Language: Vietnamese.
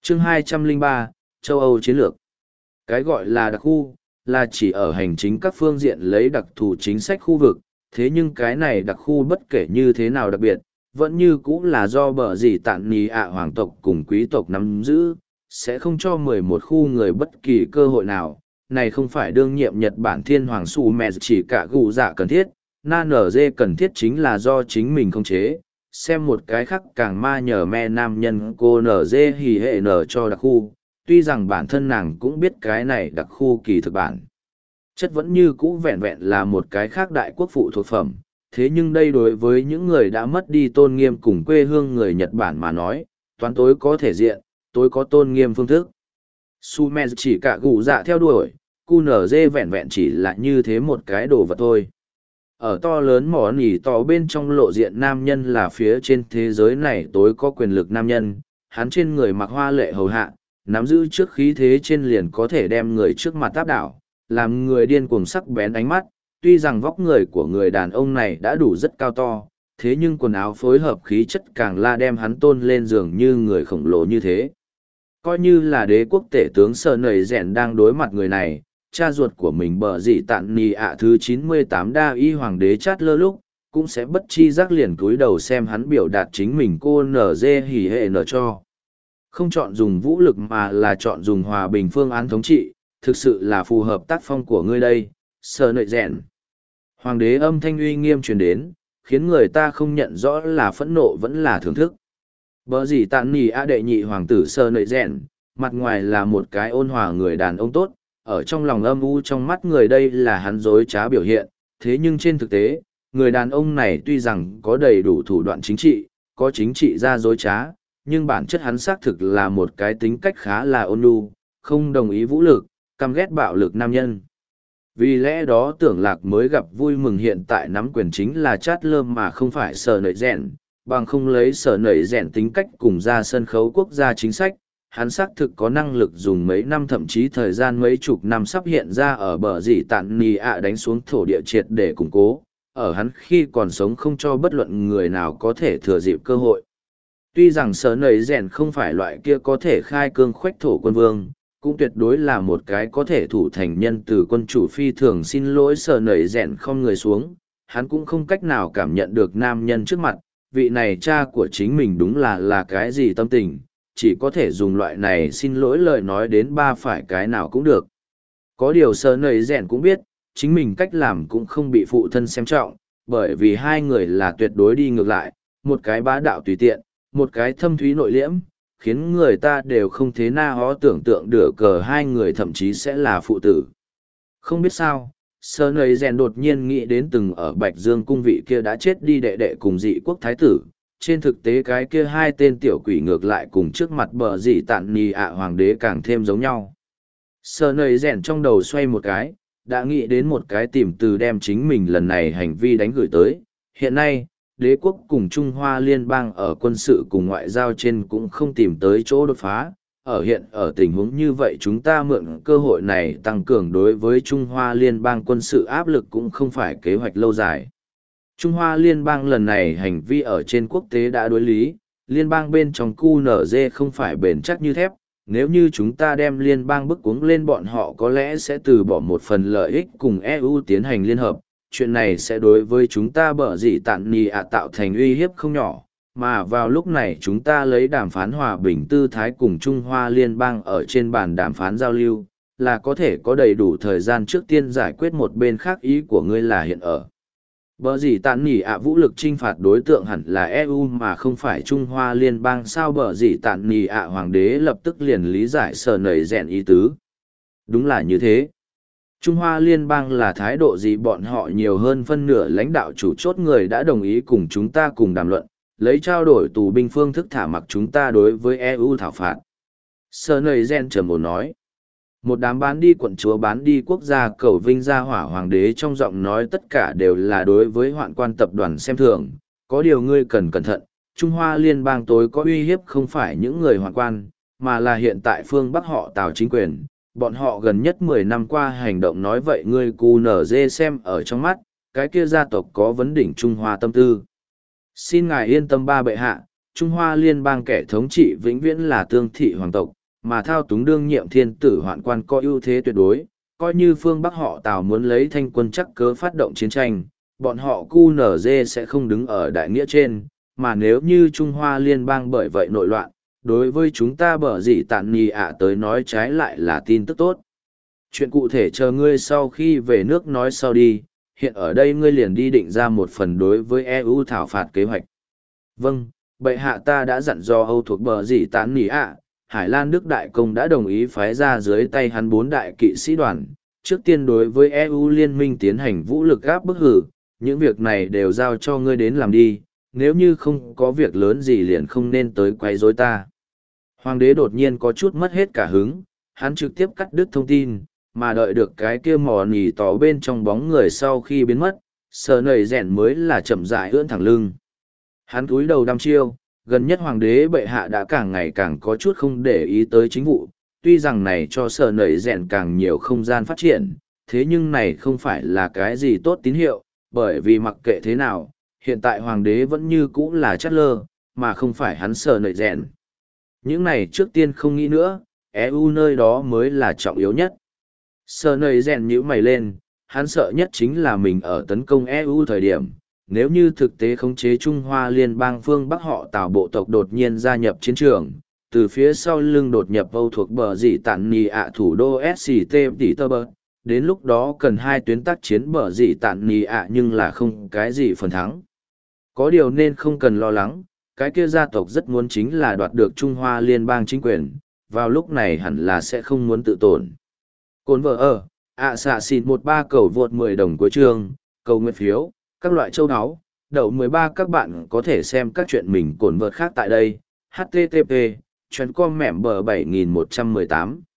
Chương 203, châu Âu chiến lược. Cái gọi là đặc khu, là chỉ ở hành chính các phương diện lấy đặc thù chính sách khu vực, thế nhưng cái này đặc khu bất kể như thế nào đặc biệt, vẫn như cũng là do bờ gì tạn nì ạ hoàng tộc cùng quý tộc nắm giữ, sẽ không cho 11 khu người bất kỳ cơ hội nào. Này không phải đương nhiệm Nhật Bản thiên hoàng su mẹ chỉ cả gù dạ cần thiết, na nở dê cần thiết chính là do chính mình không chế. Xem một cái khác càng ma nhờ me nam nhân cô nở dê hỉ hệ nở cho đặc khu, tuy rằng bản thân nàng cũng biết cái này đặc khu kỳ thực bản. Chất vẫn như cũ vẹn vẹn là một cái khác đại quốc phụ thuộc phẩm, thế nhưng đây đối với những người đã mất đi tôn nghiêm cùng quê hương người Nhật Bản mà nói, toán tối có thể diện, tối có tôn nghiêm phương thức. Sume chỉ cả gù dạ theo đuổi, QNZ vẹn vẹn chỉ là như thế một cái đồ vật thôi. Ở to lớn mỏ nỉ to bên trong lộ diện nam nhân là phía trên thế giới này tối có quyền lực nam nhân, hắn trên người mặc hoa lệ hầu hạ, nắm giữ trước khí thế trên liền có thể đem người trước mặt áp đảo, làm người điên cuồng sắc bén ánh mắt. Tuy rằng vóc người của người đàn ông này đã đủ rất cao to, thế nhưng quần áo phối hợp khí chất càng la đem hắn tôn lên giường như người khổng lồ như thế. Coi như là đế quốc tể tướng Sở Nầy Rèn đang đối mặt người này, cha ruột của mình bờ dị tạn nì ạ thứ 98 đa y hoàng đế chát lơ lúc, cũng sẽ bất chi giác liền cúi đầu xem hắn biểu đạt chính mình cô nở dê hỉ hệ nở cho. Không chọn dùng vũ lực mà là chọn dùng hòa bình phương án thống trị, thực sự là phù hợp tác phong của ngươi đây, Sở Nầy Rèn. Hoàng đế âm thanh uy nghiêm truyền đến, khiến người ta không nhận rõ là phẫn nộ vẫn là thưởng thức. Bờ gì tạn nì a đệ nhị hoàng tử Sở Nầy Rèn, mặt ngoài là một cái ôn hòa người đàn ông tốt, ở trong lòng âm u trong mắt người đây là hắn dối trá biểu hiện, thế nhưng trên thực tế, người đàn ông này tuy rằng có đầy đủ thủ đoạn chính trị, có chính trị ra dối trá, nhưng bản chất hắn xác thực là một cái tính cách khá là ôn nhu, không đồng ý vũ lực, căm ghét bạo lực nam nhân. Vì lẽ đó Tưởng Lạc mới gặp vui mừng hiện tại nắm quyền chính là Chát Lơ mà không phải Sở Nầy Rèn, bằng không lấy Sở Nầy Rèn tính cách cùng ra sân khấu quốc gia chính sách, hắn xác thực có năng lực dùng mấy năm thậm chí thời gian mấy chục năm sắp hiện ra ở bờ dì tạn nì ạ đánh xuống thổ địa triệt để củng cố, ở hắn khi còn sống không cho bất luận người nào có thể thừa dịp cơ hội. Tuy rằng Sở Nầy Rèn không phải loại kia có thể khai cương khoách thổ quân vương, cũng tuyệt đối là một cái có thể thủ thành nhân từ quân chủ phi thường xin lỗi Sở Nầy Rèn không người xuống, hắn cũng không cách nào cảm nhận được nam nhân trước mặt, vị này cha của chính mình đúng là cái gì tâm tình, chỉ có thể dùng loại này xin lỗi lời nói đến ba phải cái nào cũng được. Có điều Sở Nầy Rèn cũng biết, chính mình cách làm cũng không bị phụ thân xem trọng, bởi vì hai người là tuyệt đối đi ngược lại, một cái bá đạo tùy tiện, một cái thâm thúy nội liễm, khiến người ta đều không thế na hó tưởng tượng được cờ hai người thậm chí sẽ là phụ tử. Không biết sao, Sở Nầy Rèn đột nhiên nghĩ đến từng ở Bạch Dương cung vị kia đã chết đi đệ đệ cùng dị quốc thái tử. Trên thực tế cái kia hai tên tiểu quỷ ngược lại cùng trước mặt bờ dị tạn nì ạ hoàng đế càng thêm giống nhau. Sở Nầy Rèn trong đầu xoay một cái, đã nghĩ đến một cái tìm từ đem chính mình lần này hành vi đánh gửi tới. Hiện nay, đế quốc cùng Trung Hoa Liên bang ở quân sự cùng ngoại giao trên cũng không tìm tới chỗ đột phá. Ở tình huống như vậy chúng ta mượn cơ hội này tăng cường đối với Trung Hoa Liên bang quân sự áp lực cũng không phải kế hoạch lâu dài. Trung Hoa Liên bang lần này hành vi ở trên quốc tế đã đối lý, liên bang bên trong QNZ không phải bền chắc như thép, nếu như chúng ta đem liên bang bức cuống lên bọn họ có lẽ sẽ từ bỏ một phần lợi ích cùng EU tiến hành liên hợp, chuyện này sẽ đối với chúng ta bở dị tạn nì ạ tạo thành uy hiếp không nhỏ, mà vào lúc này chúng ta lấy đàm phán hòa bình tư thái cùng Trung Hoa Liên bang ở trên bàn đàm phán giao lưu, là có thể có đầy đủ thời gian trước tiên giải quyết một bên khác ý của ngươi là hiện ở. Bở gì tạn nỉ ạ vũ lực trinh phạt đối tượng hẳn là EU mà không phải Trung Hoa Liên bang sao bở gì tạn nỉ ạ hoàng đế lập tức liền lý giải Sở Nầy Rèn ý tứ. Đúng là như thế. Trung Hoa Liên bang là thái độ gì bọn họ nhiều hơn phân nửa lãnh đạo chủ chốt người đã đồng ý cùng chúng ta cùng đàm luận, lấy trao đổi tù binh phương thức thả mặc chúng ta đối với EU thảo phạt. Sở Nầy Rèn trầm ổn nói. Một đám bán đi quận chúa bán đi quốc gia cầu vinh gia hỏa hoàng đế trong giọng nói tất cả đều là đối với hoạn quan tập đoàn xem thường, có điều ngươi cần cẩn thận, Trung Hoa Liên bang tối có uy hiếp không phải những người hoạn quan, mà là hiện tại phương Bắc họ Tào chính quyền, bọn họ gần nhất 10 năm qua hành động nói vậy ngươi cù nở dê xem ở trong mắt, cái kia gia tộc có vấn đỉnh Trung Hoa tâm tư. Xin ngài yên tâm ba bệ hạ, Trung Hoa Liên bang kẻ thống trị vĩnh viễn là tương thị hoàng tộc, mà thao túng đương nhiệm thiên tử hoạn quan có ưu thế tuyệt đối, coi như phương Bắc họ Tào muốn lấy thanh quân chắc cớ phát động chiến tranh, bọn họ QNZ sẽ không đứng ở đại nghĩa trên, mà nếu như Trung Hoa liên bang bởi vậy nội loạn, đối với chúng ta bở gì tạn nhì ạ tới nói trái lại là tin tức tốt. Chuyện cụ thể chờ ngươi sau khi về nước nói sau đi, hiện ở đây ngươi liền đi định ra một phần đối với EU thảo phạt kế hoạch. Vâng, bệ hạ ta đã dặn dò Âu thuộc bờ gì tán nỉ ạ, Hải Lan Đức Đại Công đã đồng ý phái ra dưới tay hắn 4 đại kỵ sĩ đoàn, trước tiên đối với EU liên minh tiến hành vũ lực áp bức hử, những việc này đều giao cho ngươi đến làm đi, nếu như không có việc lớn gì liền không nên tới quấy rối ta. Hoàng đế đột nhiên có chút mất hết cả hứng, hắn trực tiếp cắt đứt thông tin, mà đợi được cái kia mò nỉ tỏ bên trong bóng người sau khi biến mất, sờ nầy rèn mới là chậm rãi ưỡn thẳng lưng. Hắn cúi đầu đăm chiêu, gần nhất hoàng đế bệ hạ đã càng ngày càng có chút không để ý tới chính vụ, tuy rằng này cho sờ nầy rèn càng nhiều không gian phát triển, thế nhưng này không phải là cái gì tốt tín hiệu, bởi vì mặc kệ thế nào, hiện tại hoàng đế vẫn như cũ là chát lơ, mà không phải hắn sờ nầy rèn. Những này trước tiên không nghĩ nữa, EU nơi đó mới là trọng yếu nhất. Sờ nầy rèn nhíu mày lên, hắn sợ nhất chính là mình ở tấn công EU thời điểm. Nếu như thực tế khống chế Trung Hoa liên bang phương Bắc họ Tào bộ tộc đột nhiên gia nhập chiến trường, từ phía sau lưng đột nhập Âu thuộc bờ dị tản nì ạ thủ đô SCT Petersburg, đến lúc đó cần 2 tuyến tác chiến bờ dị tản nì ạ nhưng là không cái gì phần thắng. Có điều nên không cần lo lắng, cái kia gia tộc rất muốn chính là đoạt được Trung Hoa liên bang chính quyền, vào lúc này hẳn là sẽ không muốn tự tổn. Cồn vợ ở, xạ xịt 13 cầu vượt 10 đồng cuối chương, cầu nguyện phiếu, các loại châu áo, đậu 13 các bạn có thể xem các chuyện mình cồn vợt khác tại đây, http, chuyến com mẻm bờ 7118.